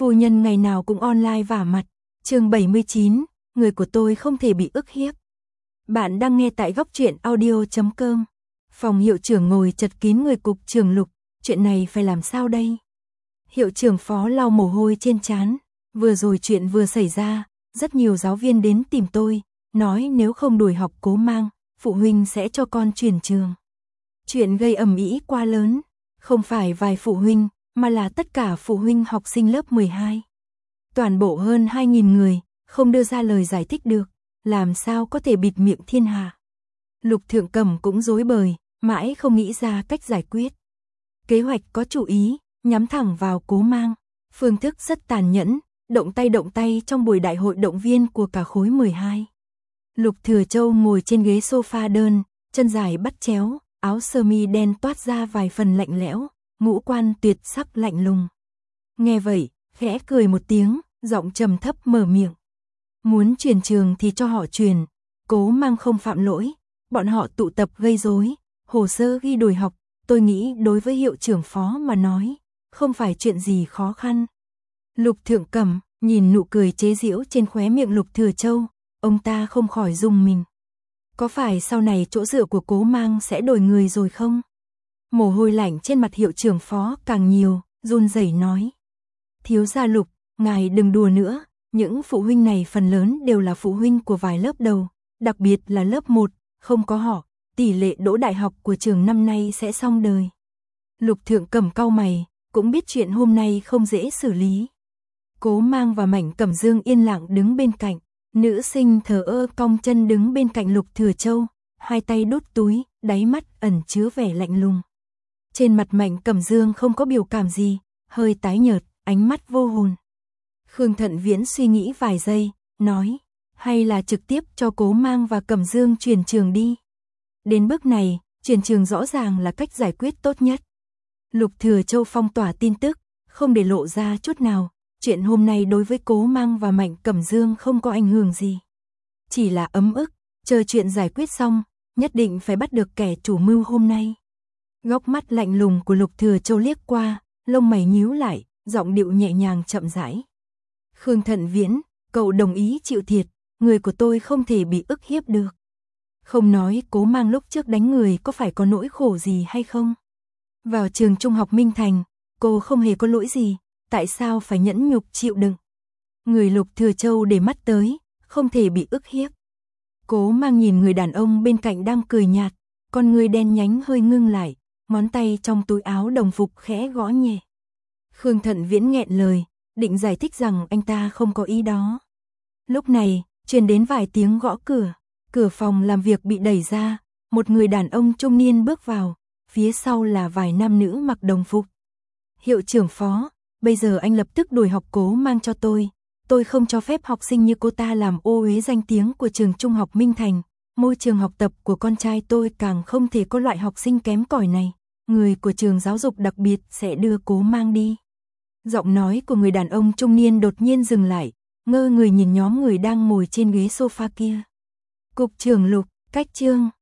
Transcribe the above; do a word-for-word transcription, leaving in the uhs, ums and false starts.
Phu nhân ngày nào cũng online vả mặt. Chương bảy mươi chín, người của tôi không thể bị ức hiếp. Bạn đang nghe tại góc truyện audio chấm com. Phòng hiệu trưởng ngồi chật kín người cục trưởng Lục, chuyện này phải làm sao đây? Hiệu trưởng Phó lau mồ hôi trên trán, vừa rồi chuyện vừa xảy ra, rất nhiều giáo viên đến tìm tôi, nói nếu không đuổi học Cố Mang, phụ huynh sẽ cho con chuyển trường. Chuyện gây ầm ĩ quá lớn, không phải vài phụ huynh, mà là tất cả phụ huynh học sinh lớp mười hai. Toàn bộ hơn hai nghìn người, không đưa ra lời giải thích được, làm sao có thể bịt miệng thiên hạ. Lục Thượng Cẩm cũng rối bời, mãi không nghĩ ra cách giải quyết. Kế hoạch có chủ ý, nhắm thẳng vào Cố Mang, phương thức rất tàn nhẫn, động tay động tay trong buổi đại hội động viên của cả khối mười hai. Lục Thừa Châu ngồi trên ghế sofa đơn, chân dài bắt chéo, áo sơ mi đen toát ra vài phần lạnh lẽo, ngũ quan tuyệt sắc lạnh lùng. Nghe vậy, khẽ cười một tiếng, giọng trầm thấp mở miệng. Muốn truyền trường thì cho họ truyền, Cố Mang không phạm lỗi, bọn họ tụ tập gây rối, hồ sơ ghi đuổi học, tôi nghĩ đối với hiệu trưởng Phó mà nói, không phải chuyện gì khó khăn. Lục Thượng Cẩm nhìn nụ cười chế giễu trên khóe miệng Lục Thừa Châu, ông ta không khỏi rùng mình. Có phải sau này chỗ dựa của Cố Mang sẽ đổi người rồi không? Mồ hôi lạnh trên mặt hiệu trưởng Phó càng nhiều, run rẩy nói. Thiếu gia Lục, ngài đừng đùa nữa, những phụ huynh này phần lớn đều là phụ huynh của vài lớp đầu, đặc biệt là lớp một, không có họ, tỷ lệ đỗ đại học của trường năm nay sẽ xong đời. Lục Thượng Cẩm cau mày, cũng biết chuyện hôm nay không dễ xử lý. Cố Mang và Mảnh Cẩm Dương yên lặng đứng bên cạnh, nữ sinh thờ ơ cong chân đứng bên cạnh Lục Thừa Châu, hai tay đút túi, đáy mắt ẩn chứa vẻ lạnh lùng. Trên mặt Mảnh Cẩm Dương không có biểu cảm gì, hơi tái nhợt, ánh mắt vô hồn. Khương Thận Viễn suy nghĩ vài giây, nói, hay là trực tiếp cho Cố Mang và Cẩm Dương chuyển trường đi. Đến bước này, chuyển trường rõ ràng là cách giải quyết tốt nhất. Lục Thừa Châu phong tỏa tin tức, không để lộ ra chút nào, chuyện hôm nay đối với Cố Mang và Mạnh Cẩm Dương không có ảnh hưởng gì. Chỉ là ấm ức, chờ chuyện giải quyết xong, nhất định phải bắt được kẻ chủ mưu hôm nay. Góc mắt lạnh lùng của Lục Thừa Châu liếc qua, lông mày nhíu lại, giọng điệu nhẹ nhàng chậm rãi. Khương Thận Viễn, cậu đồng ý chịu thiệt, người của tôi không thể bị ức hiếp được. Không nói Cố Mang lúc trước đánh người có phải có nỗi khổ gì hay không. Vào trường trung học Minh Thành, cô không hề có lỗi gì, tại sao phải nhẫn nhục chịu đựng. Người Lục Thừa Châu để mắt tới, không thể bị ức hiếp. Cố Mang nhìn người đàn ông bên cạnh đang cười nhạt, con người đen nhánh hơi ngưng lại, ngón tay trong túi áo đồng phục khẽ gõ nhẹ. Khương Thận Viễn nghẹn lời, định giải thích rằng anh ta không có ý đó. Lúc này, truyền đến vài tiếng gõ cửa, cửa phòng làm việc bị đẩy ra, một người đàn ông trung niên bước vào, phía sau là vài nam nữ mặc đồng phục. Hiệu trưởng Phó, bây giờ anh lập tức đuổi học Cố Mang cho tôi, tôi không cho phép học sinh như cô ta làm ô uế danh tiếng của trường trung học Minh Thành, môi trường học tập của con trai tôi càng không thể có loại học sinh kém cỏi này, người của trường giáo dục đặc biệt sẽ đưa Cố Mang đi. Giọng nói của người đàn ông trung niên đột nhiên dừng lại, ngơ người nhìn nhóm người đang ngồi trên ghế sofa kia. Cục trưởng Lục, cách chương